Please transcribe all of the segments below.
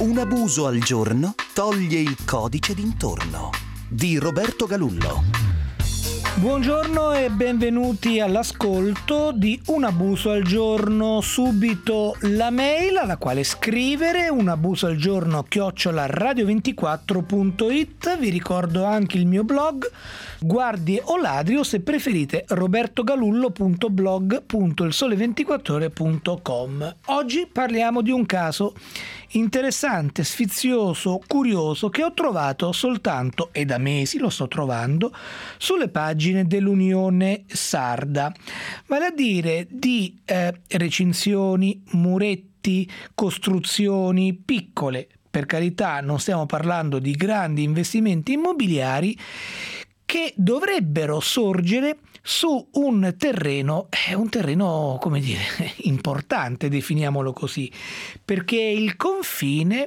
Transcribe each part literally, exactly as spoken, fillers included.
Un abuso al giorno toglie il codice d'intorno di Roberto Galullo. Buongiorno e benvenuti all'ascolto di Un abuso al giorno. Subito la mail alla quale scrivere: un abuso al giorno chiocciola radio ventiquattro punto it. Vi ricordo anche il mio blog Guardie o ladri, o se preferite robertogalullo punto blog punto il sole ventiquattro ore punto com. Oggi parliamo di un caso interessante, sfizioso, curioso, che ho trovato soltanto, e da mesi lo sto trovando, sulle pagine dell'Unione Sarda, vale a dire di eh, recinzioni, muretti, costruzioni piccole. Per carità, non stiamo parlando di grandi investimenti immobiliari che dovrebbero sorgere su un terreno, è un terreno, come dire, importante, definiamolo così, perché è il confine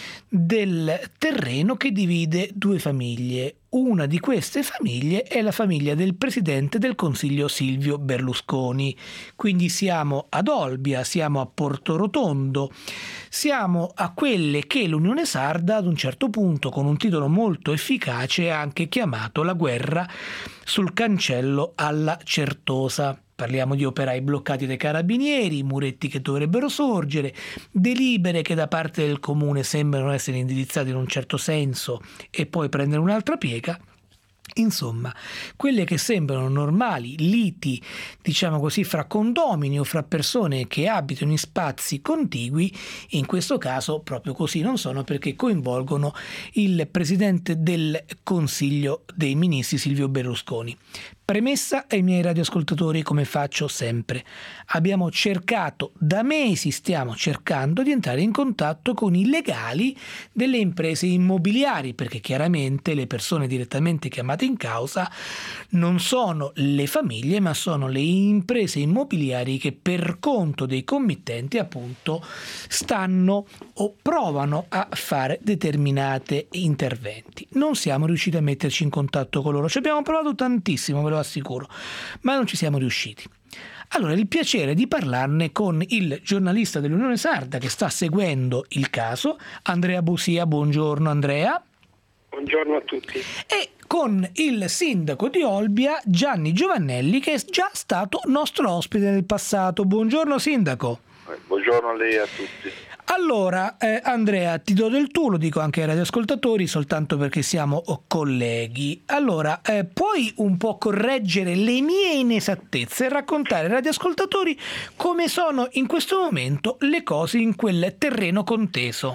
del terreno che divide due famiglie. Una di queste famiglie è la famiglia del presidente del Consiglio Silvio Berlusconi. Quindi siamo ad Olbia, siamo a Portorotondo, siamo a quelle che l'Unione Sarda ad un certo punto, con un titolo molto efficace, ha anche chiamato la guerra sul cancello alla Certosa. Parliamo di operai bloccati dai carabinieri, muretti che dovrebbero sorgere, delibere che da parte del comune sembrano essere indirizzate in un certo senso e poi prendere un'altra piega. Insomma, quelle che sembrano normali liti, diciamo così, fra condomini o fra persone che abitano in spazi contigui, in questo caso proprio così non sono, perché coinvolgono il presidente del Consiglio dei Ministri Silvio Berlusconi. Premessa ai miei radioascoltatori, come faccio sempre: abbiamo cercato, da mesi stiamo cercando di entrare in contatto con i legali delle imprese immobiliari, perché chiaramente le persone direttamente chiamate in causa non sono le famiglie, ma sono le imprese immobiliari che per conto dei committenti appunto stanno o provano a fare determinate interventi. Non siamo riusciti a metterci in contatto con loro, ci abbiamo provato tantissimo, ve lo assicuro, ma non ci siamo riusciti. Allora, il piacere di parlarne con il giornalista dell'Unione Sarda che sta seguendo il caso, Andrea Busia. Buongiorno Andrea. Buongiorno a tutti. E con il sindaco di Olbia, Gianni Giovannelli, che è già stato nostro ospite nel passato. Buongiorno sindaco. Buongiorno a lei e a tutti. Allora, eh, Andrea, ti do del tu, lo dico anche ai radioascoltatori, soltanto perché siamo colleghi. Allora, eh, puoi un po' correggere le mie inesattezze e raccontare ai radioascoltatori come sono in questo momento le cose in quel terreno conteso?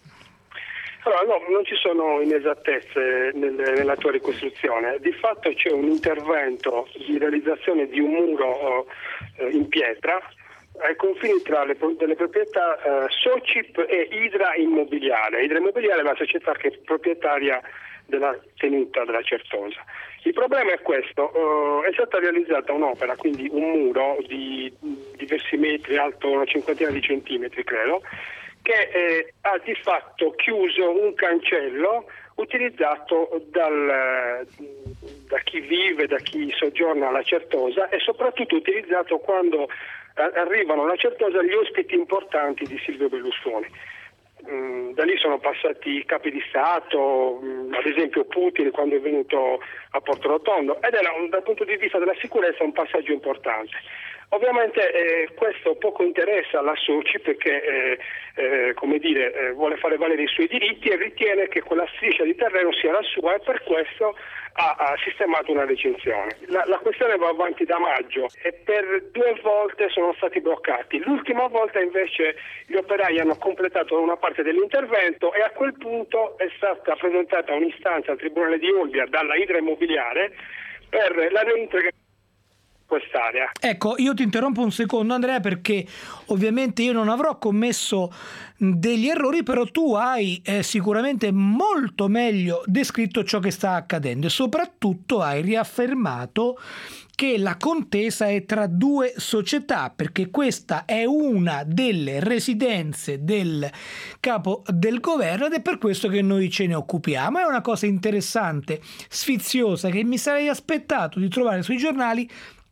Allora, no, non ci sono inesattezze nel, nella tua ricostruzione. Di fatto c'è un intervento di realizzazione di un muro eh, in pietra ai confini tra le, delle proprietà eh, Socip e Idra Immobiliare. Idra Immobiliare è la società che è proprietaria della tenuta della Certosa. Il problema è questo: uh, è stata realizzata un'opera, quindi un muro di diversi metri, alto una cinquantina di centimetri credo, che eh, ha di fatto chiuso un cancello utilizzato dal, da chi vive, da chi soggiorna alla Certosa, e soprattutto utilizzato quando arrivano alla Certosa gli ospiti importanti di Silvio Berlusconi. Mm, da lì sono passati capi di Stato, mm, ad esempio Putin quando è venuto a Portorotondo, ed era un, dal punto di vista della sicurezza un passaggio importante. Ovviamente eh, questo poco interessa alla Soci, perché eh, eh, come dire, eh, vuole fare valere i suoi diritti e ritiene che quella striscia di terreno sia la sua, e per questo ha, ha sistemato una recinzione. La, la questione va avanti da maggio e per due volte sono stati bloccati. L'ultima volta invece gli operai hanno completato una parte dell'intervento e a quel punto è stata presentata un'istanza al Tribunale di Olbia dalla Idra Immobiliare per la reintegrazione quest'area. Ecco, io ti interrompo un secondo Andrea, perché ovviamente io non avrò commesso degli errori, però tu hai eh, sicuramente molto meglio descritto ciò che sta accadendo e soprattutto hai riaffermato che la contesa è tra due società, perché questa è una delle residenze del capo del governo ed è per questo che noi ce ne occupiamo. È una cosa interessante, sfiziosa, che mi sarei aspettato di trovare sui giornali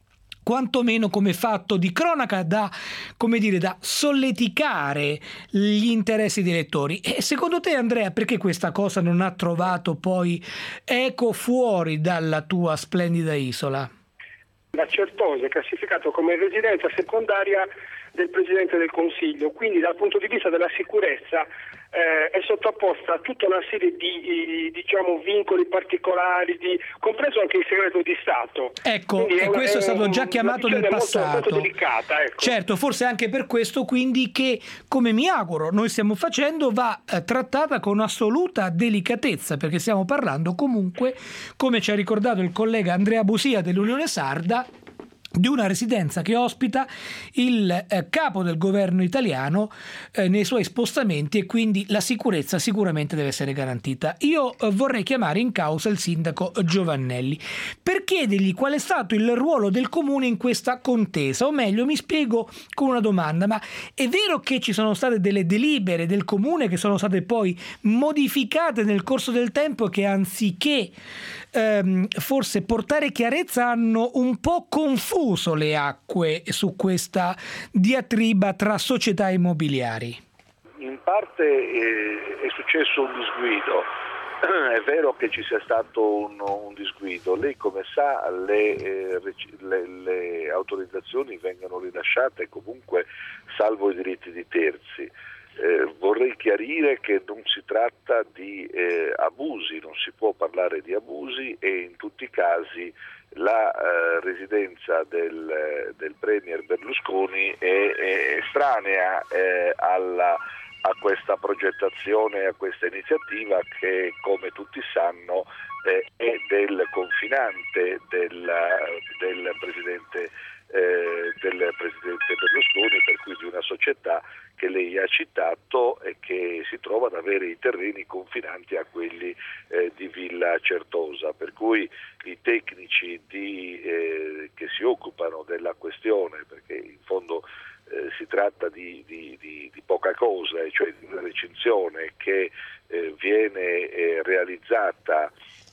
quantomeno come fatto di cronaca da, come dire, da solleticare gli interessi dei lettori. E secondo te, Andrea, perché questa cosa non ha trovato poi eco fuori dalla tua splendida isola? La Certosa è classificato come residenza secondaria del Presidente del Consiglio, quindi dal punto di vista della sicurezza eh, è sottoposta a tutta una serie di, diciamo, vincoli particolari, di, compreso anche il segreto di Stato. Ecco, quindi e è, questo è stato già chiamato nel passato. Molto, molto delicata, ecco. Certo, forse anche per questo quindi che, come mi auguro noi stiamo facendo, va eh, trattata con assoluta delicatezza, perché stiamo parlando comunque, come ci ha ricordato il collega Andrea Busia dell'Unione Sarda, di una residenza che ospita il eh, capo del governo italiano eh, nei suoi spostamenti, e quindi la sicurezza sicuramente deve essere garantita. Io eh, vorrei chiamare in causa il sindaco Giovannelli per chiedergli qual è stato il ruolo del comune in questa contesa, o meglio, mi spiego con una domanda: ma è vero che ci sono state delle delibere del comune che sono state poi modificate nel corso del tempo e che anziché ehm, forse portare chiarezza hanno un po' confuso le acque su questa diatriba tra società immobiliari? In parte eh, è successo un disguido. È vero che ci sia stato un, un disguido. Lei, come sa, le, eh, le, le autorizzazioni vengono rilasciate comunque salvo i diritti di terzi. Eh, vorrei chiarire che non si tratta di eh, abusi, non si può parlare di abusi, e in tutti i casi la eh, residenza del, del Premier Berlusconi è, è estranea eh, alla, a questa progettazione, a questa iniziativa che, come tutti sanno, eh, è del confinante del, del Presidente eh, del Presidente Berlusconi, per cui di una società che lei ha citato e che si trova ad avere i terreni confinanti a quelli eh, di Villa Certosa, per cui i tecnici di, eh, che si occupano della questione, perché in fondo eh, si tratta di, di, di, di poca cosa, cioè di una recinzione che eh, viene eh, realizzata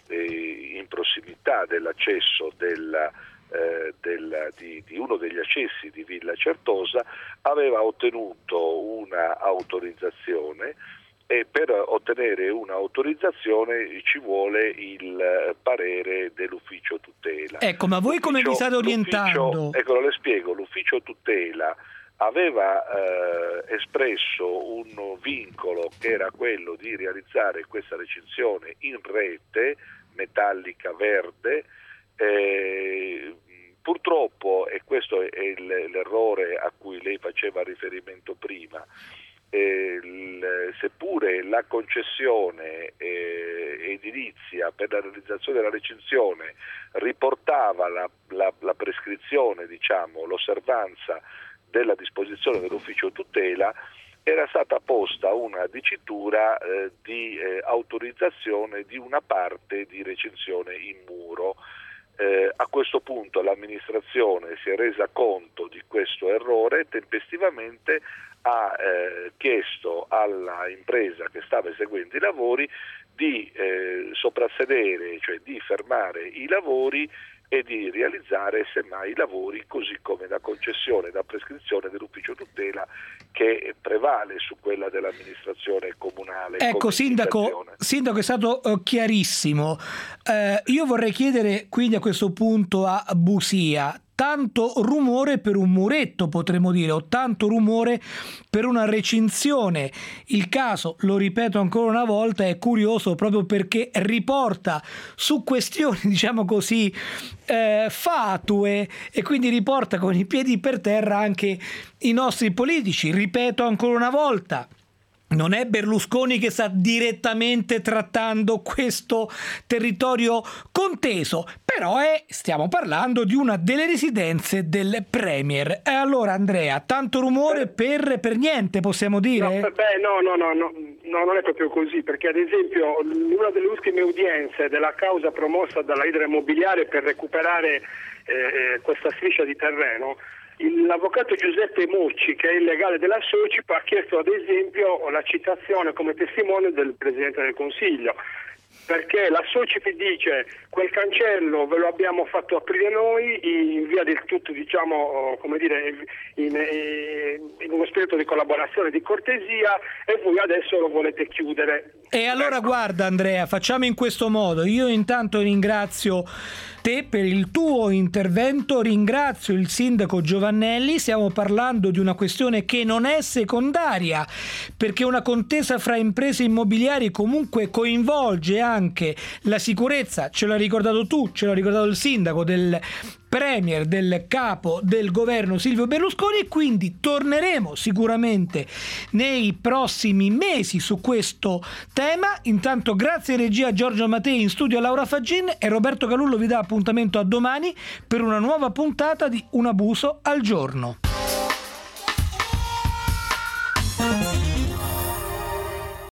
eh, in prossimità dell'accesso della Eh, del, di, di uno degli accessi di Villa Certosa, aveva ottenuto una autorizzazione, e per ottenere un'autorizzazione ci vuole il parere dell'ufficio tutela. Ecco, ma voi come vi state orientando? Ecco, le spiego. L'ufficio tutela aveva eh, espresso un vincolo che era quello di realizzare questa recinzione in rete metallica verde. Eh, purtroppo, e questo è il, l'errore a cui lei faceva riferimento prima, eh, il, seppure la concessione eh, edilizia per la realizzazione della recinzione riportava la, la, la prescrizione, diciamo, l'osservanza della disposizione dell'ufficio tutela, era stata posta una dicitura eh, di eh, autorizzazione di una parte di recinzione in muro. Eh, a questo punto l'amministrazione si è resa conto di questo errore e tempestivamente ha eh, chiesto alla impresa che stava eseguendo i lavori di eh, soprassedere, cioè di fermare i lavori e di realizzare semmai i lavori così come la concessione, la prescrizione dell'ufficio tutela che prevale su quella dell'amministrazione comunale. Ecco, sindaco, sindaco è stato uh, chiarissimo. Uh, io vorrei chiedere quindi a questo punto a Busia: tanto rumore per un muretto, potremmo dire, o tanto rumore per una recinzione. Il caso, lo ripeto ancora una volta, è curioso proprio perché riporta su questioni, diciamo così, eh, fatue, e quindi riporta con i piedi per terra anche i nostri politici. Ripeto ancora una volta: non è Berlusconi che sta direttamente trattando questo territorio conteso, però è, stiamo parlando di una delle residenze del Premier. E allora, Andrea, tanto rumore per, per niente, possiamo dire? No, beh, no, no, no, no, no, non è proprio così, perché ad esempio una delle ultime udienze della causa promossa dalla Idra Immobiliare per recuperare eh, questa striscia di terreno, l'avvocato Giuseppe Mucci, che è il legale della Socip, ha chiesto ad esempio la citazione come testimone del Presidente del Consiglio, perché la Socipi dice quel cancello ve lo abbiamo fatto aprire noi in via del tutto, diciamo, come dire, in, in uno spirito di collaborazione, di cortesia, e voi adesso lo volete chiudere. E allora ecco. Guarda Andrea, facciamo in questo modo. Io intanto ringrazio te per il tuo intervento, ringrazio il sindaco Giovannelli. Stiamo parlando di una questione che non è secondaria, perché una contesa fra imprese immobiliari comunque coinvolge anche la sicurezza, ce l'ha ricordato tu, ce l'ha ricordato il sindaco, del premier, del capo del governo Silvio Berlusconi, e quindi torneremo sicuramente nei prossimi mesi su questo tema. Intanto grazie regia Giorgio Mattei, in studio Laura Faggin, e Roberto Galullo vi dà appuntamento a domani per una nuova puntata di Un abuso al giorno.